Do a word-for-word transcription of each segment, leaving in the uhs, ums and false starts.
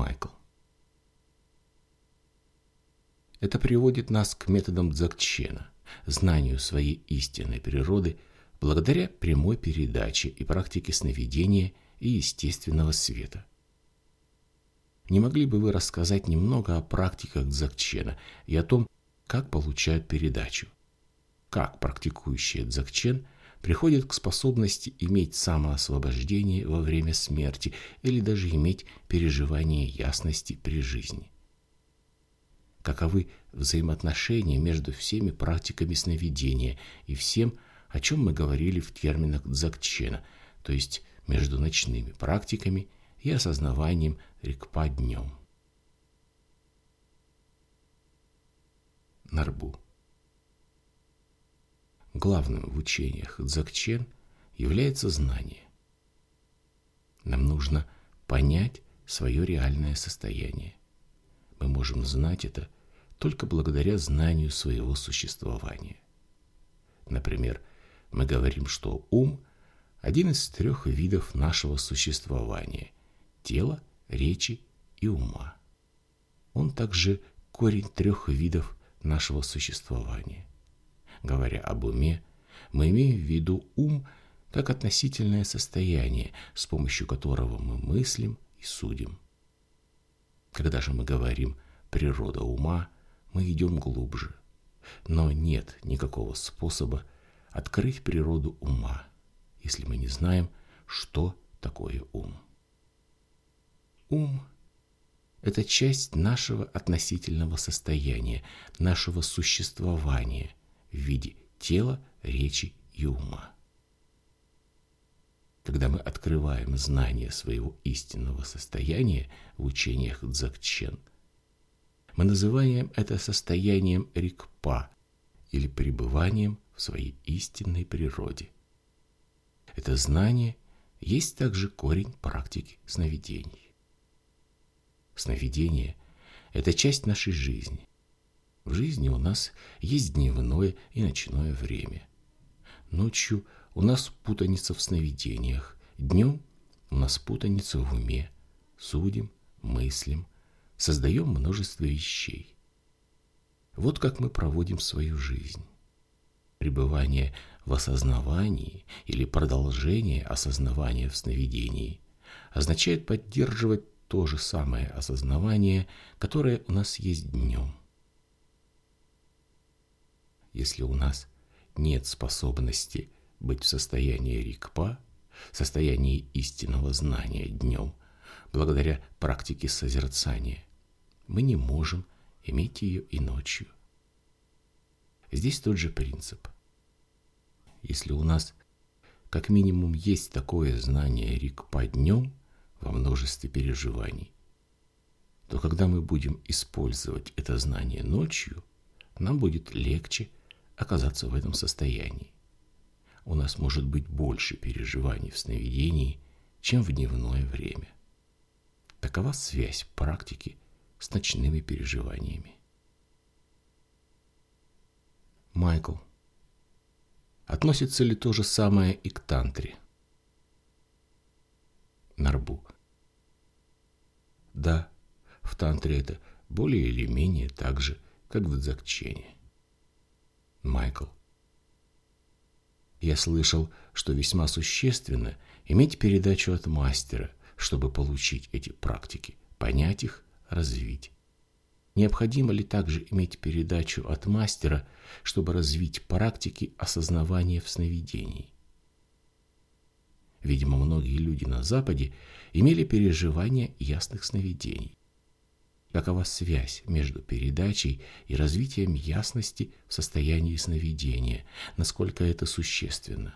Майкл. Это приводит нас к методам Дзогчена, знанию своей истинной природы, благодаря прямой передаче и практике сновидения и естественного света. Не могли бы вы рассказать немного о практиках Дзогчена и о том, как получают передачу? Как практикующие Дзогчен приходят к способности иметь самоосвобождение во время смерти или даже иметь переживание ясности при жизни? Каковы взаимоотношения между всеми практиками сновидения и всем, о чем мы говорили в терминах Дзогчена, то есть между ночными практиками и осознаванием Рикпа днем? Нарбу. Главным в учениях Дзогчен является знание. Нам нужно понять свое реальное состояние. Мы можем знать это только благодаря знанию своего существования. Например, мы говорим, что ум – один из трех видов нашего существования – тела, речи и ума. Он также корень трех видов нашего существования. Говоря об уме, мы имеем в виду ум как относительное состояние, с помощью которого мы мыслим и судим. Когда же мы говорим «природа ума», мы идем глубже. Но нет никакого способа открыть природу ума, если мы не знаем, что такое ум. Ум – это часть нашего относительного состояния, нашего существования в виде тела, речи и ума. Когда мы открываем знание своего истинного состояния в учениях Дзогчен, мы называем это состоянием Рикпа или пребыванием в своей истинной природе. Это знание есть также корень практики сновидений. Сновидение – это часть нашей жизни. В жизни у нас есть дневное и ночное время. Ночью у нас путаница в сновидениях, днем у нас путаница в уме, судим, мыслим, создаем множество вещей. Вот как мы проводим свою жизнь. Пребывание в осознавании или продолжение осознавания в сновидении означает поддерживать то же самое осознавание, которое у нас есть днем. Если у нас нет способности быть в состоянии Рикпа, состоянии истинного знания днем, благодаря практике созерцания, мы не можем иметь ее и ночью. Здесь тот же принцип. Если у нас как минимум есть такое знание Рикпа днем во множестве переживаний, то когда мы будем использовать это знание ночью, нам будет легче оказаться в этом состоянии. У нас может быть больше переживаний в сновидении, чем в дневное время. Такова связь практики с ночными переживаниями. Майкл. Относится ли то же самое и к тантре? Нарбу. Да, в тантре это более или менее так же, как в Дзогчене. Майкл. Я слышал, что весьма существенно иметь передачу от мастера, чтобы получить эти практики, понять их, развить. Необходимо ли также иметь передачу от мастера, чтобы развить практики осознавания в сновидении? Видимо, многие люди на Западе имели переживания ясных сновидений. Какова связь между передачей и развитием ясности в состоянии сновидения? Насколько это существенно?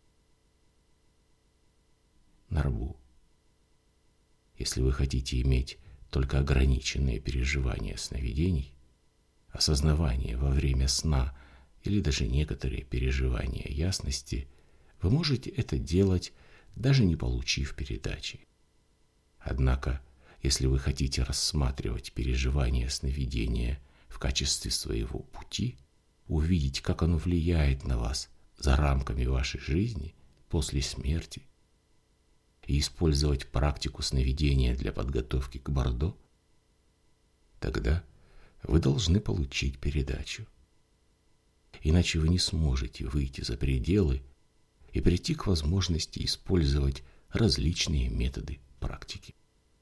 Нарбу. Если вы хотите иметь только ограниченные переживания сновидений, осознавание во время сна или даже некоторые переживания ясности, вы можете это делать, даже не получив передачи. Однако, если вы хотите рассматривать переживание сновидения в качестве своего пути, увидеть, как оно влияет на вас за рамками вашей жизни после смерти, и использовать практику сновидения для подготовки к Бордо, тогда вы должны получить передачу. Иначе вы не сможете выйти за пределы и прийти к возможности использовать различные методы практики.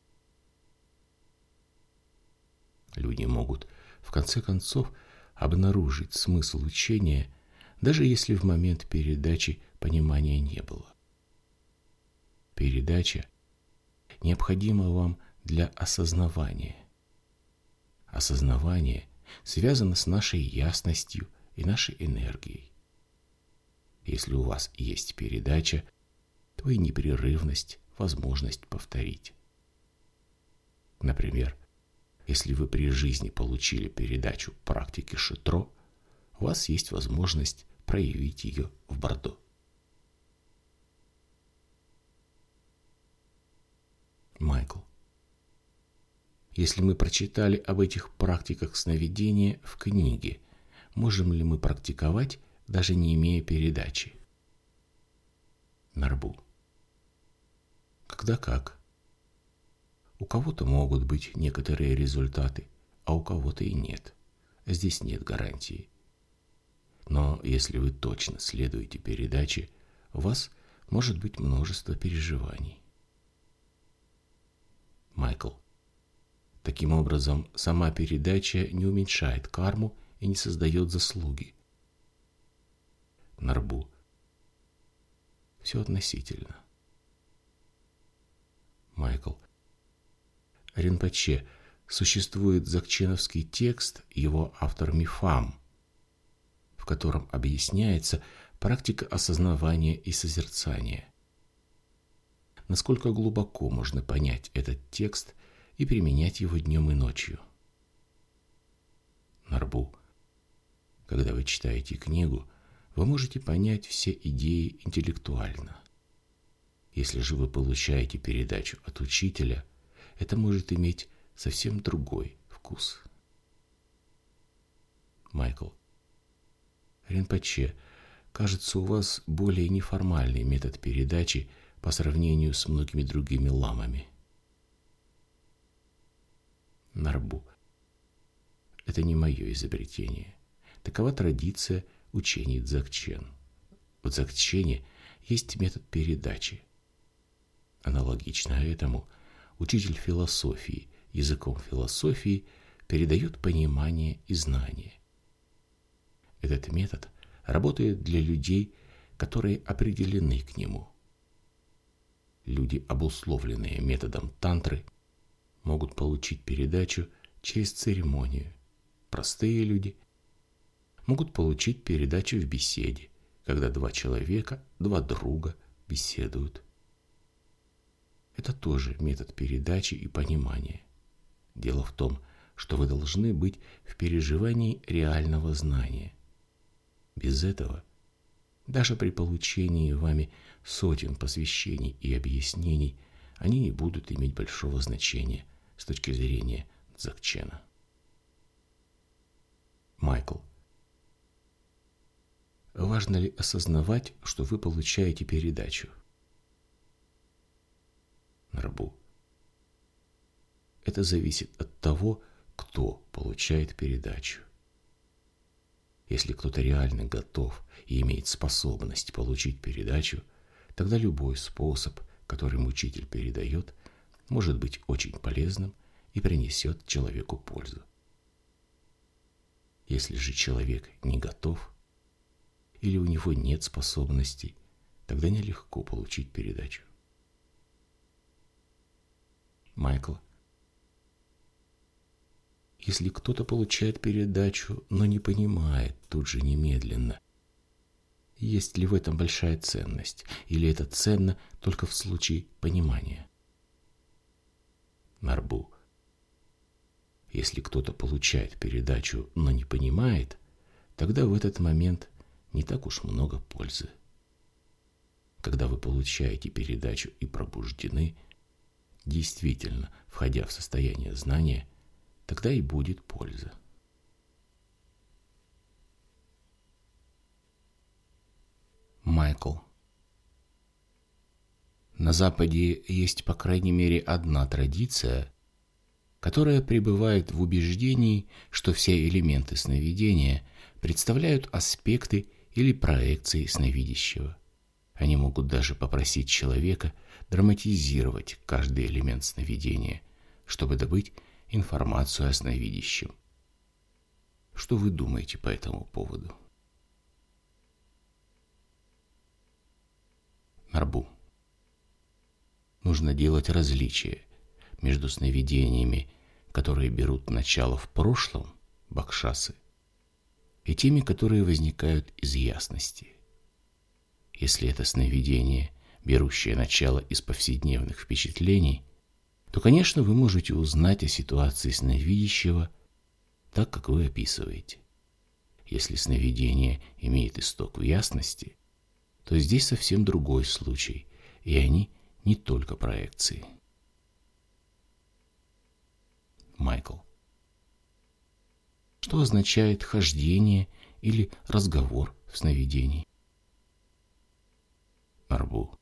Люди могут, в конце концов, обнаружить смысл учения, даже если в момент передачи понимания не было. Передача необходима вам для осознавания. Осознавание связано с нашей ясностью и нашей энергией. Если у вас есть передача, то и непрерывность, возможность повторить. Например, если вы при жизни получили передачу практики Шитро, у вас есть возможность проявить ее в Бордо. Майкл. Если мы прочитали об этих практиках сновидения в книге, можем ли мы практиковать, даже не имея передачи? Нарбу. Когда как. У кого-то могут быть некоторые результаты, а у кого-то и нет. Здесь нет гарантии. Но если вы точно следуете передаче, у вас может быть множество переживаний. Майкл. Таким образом, сама передача не уменьшает карму и не создает заслуги. Нарбу. Все относительно. Майкл. Ринпоче. Существует дзогченовский текст, его автор Мифам, в котором объясняется практика осознавания и созерцания. Насколько глубоко можно понять этот текст и применять его днем и ночью? Нарбу. Когда вы читаете книгу, вы можете понять все идеи интеллектуально. Если же вы получаете передачу от учителя, это может иметь совсем другой вкус. Майкл. Ринпоче, кажется, у вас более неформальный метод передачи по сравнению с многими другими ламами. Нарбу. Это не мое изобретение. Такова традиция учений дзогчен. В дзогчене есть метод передачи. Аналогично этому учитель философии языком философии передает понимание и знание. Этот метод работает для людей, которые определены к нему. Люди, обусловленные методом тантры, могут получить передачу через церемонию. Простые люди могут получить передачу в беседе, когда два человека, два друга беседуют. Это тоже метод передачи и понимания. Дело в том, что вы должны быть в переживании реального знания. Без этого, даже при получении вами сотен посвящений и объяснений, они не будут иметь большого значения с точки зрения дзогчена. Майкл. Важно ли осознавать, что вы получаете передачу? Нарбу. Это зависит от того, кто получает передачу. Если кто-то реально готов и имеет способность получить передачу, тогда любой способ, которым учитель передает, может быть очень полезным и принесет человеку пользу. Если же человек не готов или у него нет способностей, тогда нелегко получить передачу. Майкл. Если кто-то получает передачу, но не понимает тут же немедленно, есть ли в этом большая ценность, или это ценно только в случае понимания? Нарбу. Если кто-то получает передачу, но не понимает, тогда в этот момент не так уж много пользы. Когда вы получаете передачу и пробуждены, действительно, входя в состояние знания, тогда и будет польза. Майкл. На Западе есть по крайней мере одна традиция, которая пребывает в убеждении, что все элементы сновидения представляют аспекты или проекции сновидящего. Они могут даже попросить человека драматизировать каждый элемент сновидения, чтобы добыть информацию о сновидящем. Что вы думаете по этому поводу? Нарбу. Нужно делать различие между сновидениями, которые берут начало в прошлом, бакшасы, и теми, которые возникают из ясности. Если это сновидение, берущее начало из повседневных впечатлений, то, конечно, вы можете узнать о ситуации сновидящего так, как вы описываете. Если сновидение имеет исток в ясности, то здесь совсем другой случай, и они не только проекции. Майкл. Что означает хождение или разговор в сновидении? Нарбу.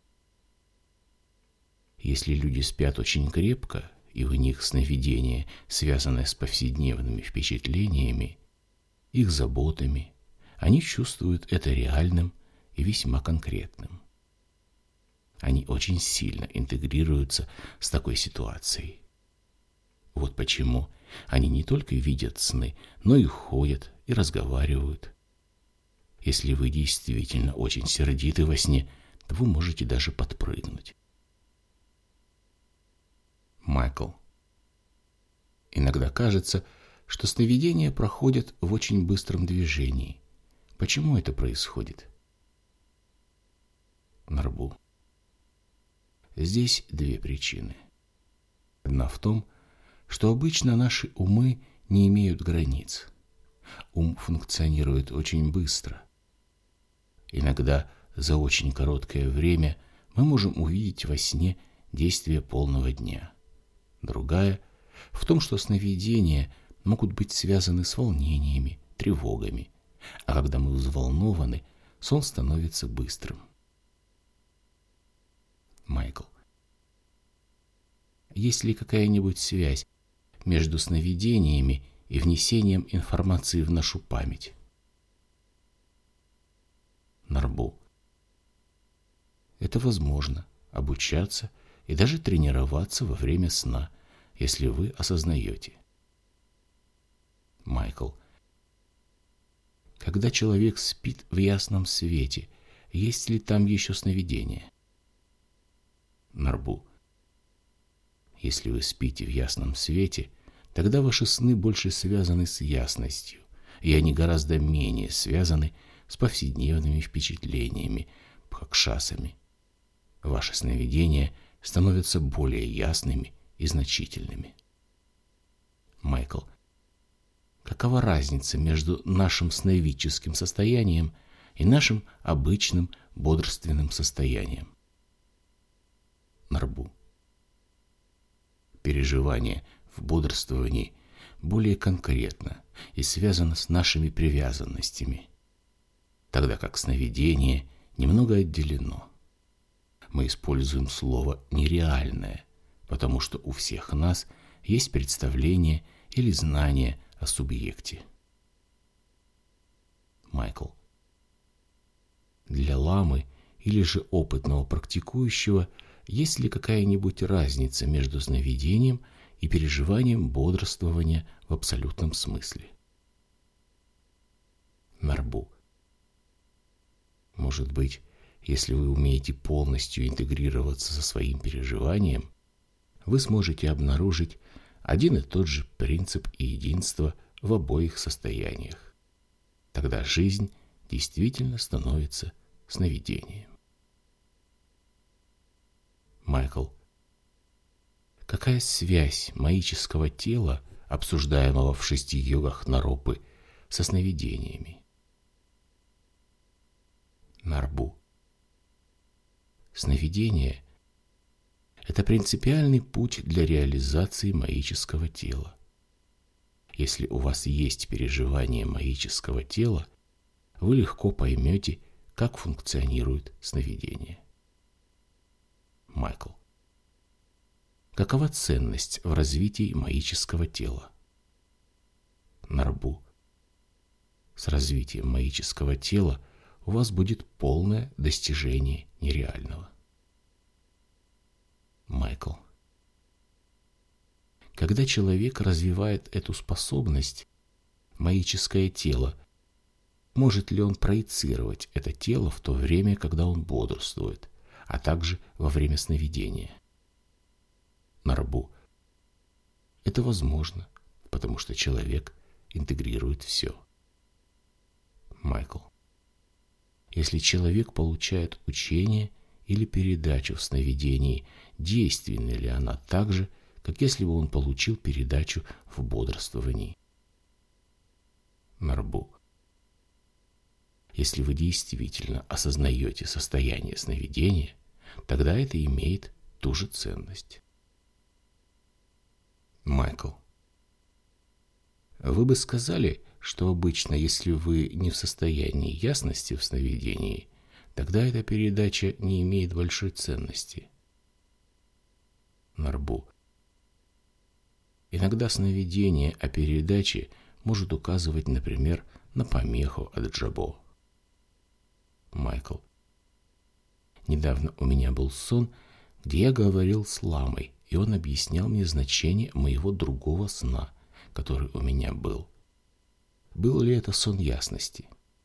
Если люди спят очень крепко, и у них сновидение, связанное с повседневными впечатлениями, их заботами, они чувствуют это реальным и весьма конкретным. Они очень сильно интегрируются с такой ситуацией. Вот почему они не только видят сны, но и ходят и разговаривают. Если вы действительно очень сердиты во сне, то вы можете даже подпрыгнуть. Майкл. Иногда кажется, что сновидения проходят в очень быстром движении. Почему это происходит? Нарбу. Здесь две причины. Одна в том, что обычно наши умы не имеют границ. Ум функционирует очень быстро. Иногда за очень короткое время мы можем увидеть во сне действие полного дня. Другая в том, что сновидения могут быть связаны с волнениями, тревогами, а когда мы взволнованы, сон становится быстрым. Майкл. Есть ли какая-нибудь связь между сновидениями и внесением информации в нашу память? Нарбу. Это возможно — обучаться и даже тренироваться во время сна, если вы осознаете. Майкл. Когда человек спит в ясном свете, есть ли там еще сновидения? Нарбу. Если вы спите в ясном свете, тогда ваши сны больше связаны с ясностью, и они гораздо менее связаны с повседневными впечатлениями, бхакшасами. Ваши сновидения становятся более ясными и значительными. Майкл. Какова разница между нашим сновидческим состоянием и нашим обычным бодрственным состоянием? Нарбу. Переживание в бодрствовании более конкретно и связано с нашими привязанностями, тогда как сновидение немного отделено. Мы используем слово «нереальное», потому что у всех нас есть представление или знание о субъекте. Майкл. Для ламы или же опытного практикующего есть ли какая-нибудь разница между сновидением и переживанием бодрствования в абсолютном смысле? Нарбу. Может быть, если вы умеете полностью интегрироваться со своим переживанием, вы сможете обнаружить один и тот же принцип и единство в обоих состояниях. Тогда жизнь действительно становится сновидением. Майкл. Какая связь маического тела, обсуждаемого в шести йогах Наропы, со сновидениями? Нарбу. Сновидение – это принципиальный путь для реализации маического тела. Если у вас есть переживание маического тела, вы легко поймете, как функционирует сновидение. Майкл. какова ценность в развитии маического тела? Нарбу. С развитием маического тела у вас будет полное достижение нереального. Майкл. Когда человек развивает эту способность, маическое тело, может ли он проецировать это тело в то время, когда он бодрствует, а также во время сновидения? Нарбу. Это возможно, потому что человек интегрирует все. Майкл. Если человек получает учение или передачу в сновидении, действенна ли она так же, как если бы он получил передачу в бодрствовании? Нарбу. Если вы действительно осознаете состояние сновидения, тогда это имеет ту же ценность. Майкл. Вы бы сказали, что обычно, если вы не в состоянии ясности в сновидении, тогда эта передача не имеет большой ценности. Нарбу. Иногда сновидение о передаче может указывать, например, на помеху от Джабо. Майкл. Недавно у меня был сон, где я говорил с ламой, и он объяснял мне значение моего другого сна, который у меня был. Был ли это сон ясности?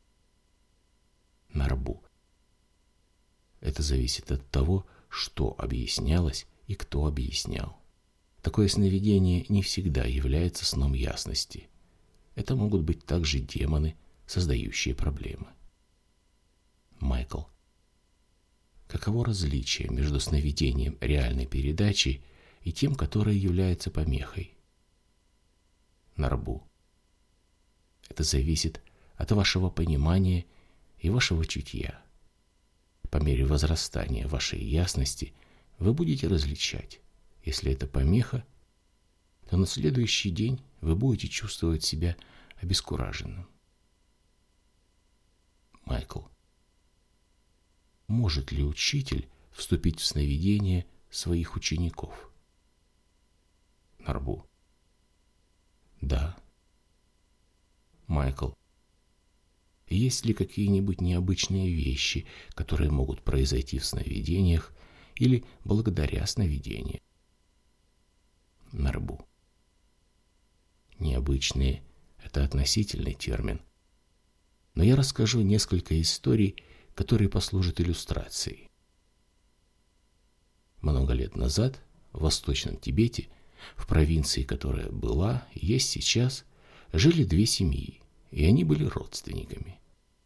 Нарбу. Это зависит от того, что объяснялось и кто объяснял. Такое сновидение не всегда является сном ясности. Это могут быть также демоны, создающие проблемы. Майкл. Каково различие между сновидением реальной передачи и тем, которое является помехой? Нарбу. Это зависит от вашего понимания и вашего чутья. По мере возрастания вашей ясности вы будете различать. Если это помеха, то на следующий день вы будете чувствовать себя обескураженным. Майкл. Может ли учитель вступить в сновидение своих учеников? Нарбу. Да. Майкл. Есть ли какие-нибудь необычные вещи, которые могут произойти в сновидениях или благодаря сновидениям? Нарбу. Необычные – это относительный термин. Но я расскажу несколько историй, которые послужат иллюстрацией. Много лет назад в Восточном Тибете, в провинции, которая была и есть сейчас, жили две семьи, и они были родственниками.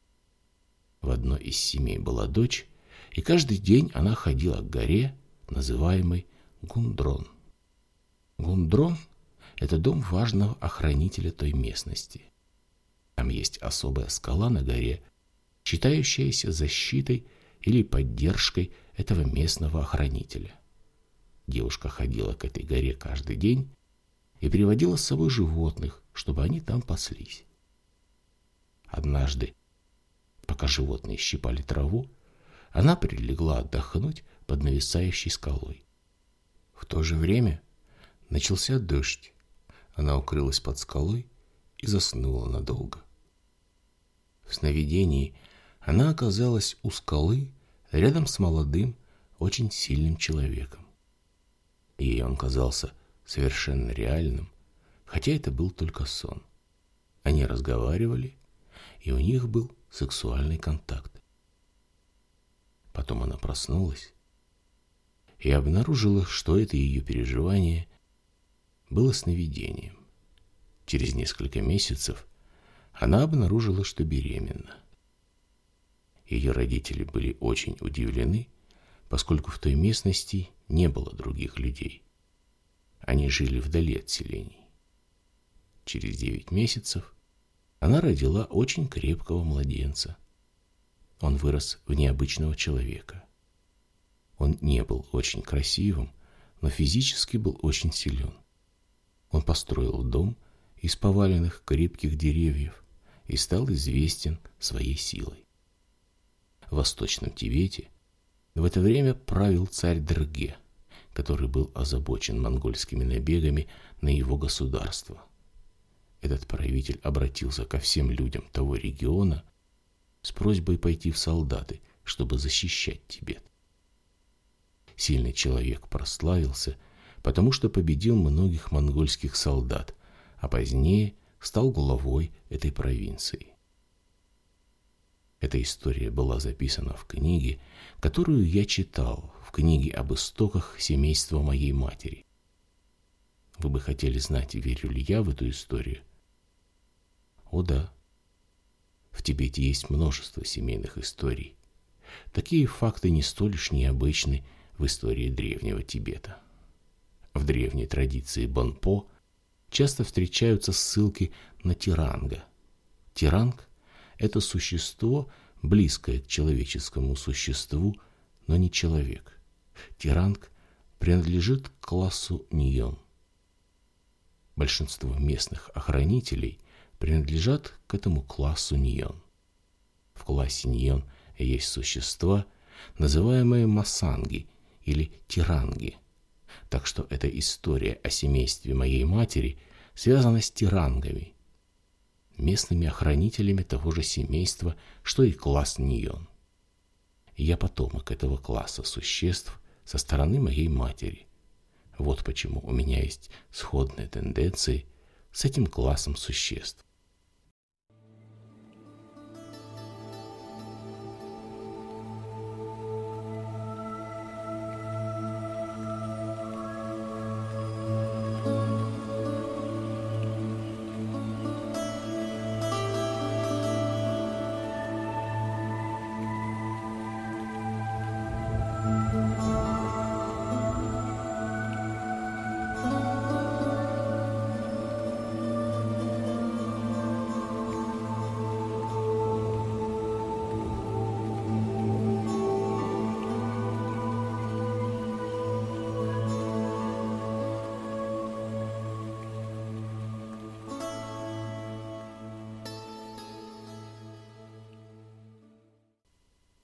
В одной из семей была дочь, и каждый день она ходила к горе, называемой Гундрон. Гундрон – это дом важного охранителя той местности. Там есть особая скала на горе, считающаяся защитой или поддержкой этого местного охранителя. Девушка ходила к этой горе каждый день и приводила с собой животных, чтобы они там паслись. Однажды, пока животные щипали траву, она прилегла отдохнуть под нависающей скалой. В то же время начался дождь. Она укрылась под скалой и заснула надолго. В сновидении она оказалась у скалы рядом с молодым, очень сильным человеком. Ей он казался совершенно реальным, хотя это был только сон. Они разговаривали, и у них был сексуальный контакт. Потом она проснулась и обнаружила, что это ее переживание было сновидением. Через несколько месяцев она обнаружила, что беременна. Ее родители были очень удивлены, поскольку в той местности не было других людей. Они жили вдали от селений. Через девять месяцев она родила очень крепкого младенца. Он вырос в необычного человека. Он не был очень красивым, но физически был очень силен. Он построил дом из поваленных крепких деревьев и стал известен своей силой. В Восточном Тибете в это время правил царь Дрге, который был озабочен монгольскими набегами на его государство. Этот правитель обратился ко всем людям того региона с просьбой пойти в солдаты, чтобы защищать Тибет. Сильный человек прославился, потому что победил многих монгольских солдат, а позднее стал главой этой провинции. Эта история была записана в книге, которую я читал, в книге об истоках семейства моей матери. Вы бы хотели знать, верю ли я в эту историю? О да. В Тибете есть множество семейных историй. Такие факты не столь уж необычны в истории древнего Тибета. В древней традиции Бонпо часто встречаются ссылки на Тиранга. Тиранг – это существо, близкое к человеческому существу, но не человек. Тиранг принадлежит к классу Ньон. Большинство местных охранителей принадлежат к этому классу Ньон. В классе Ньон есть существа, называемые масанги или тиранги. Так что эта история о семействе моей матери связана с тирангами, местными охранителями того же семейства, что и класс Ньон. Я потомок этого класса существ со стороны моей матери. Вот почему у меня есть сходные тенденции с этим классом существ.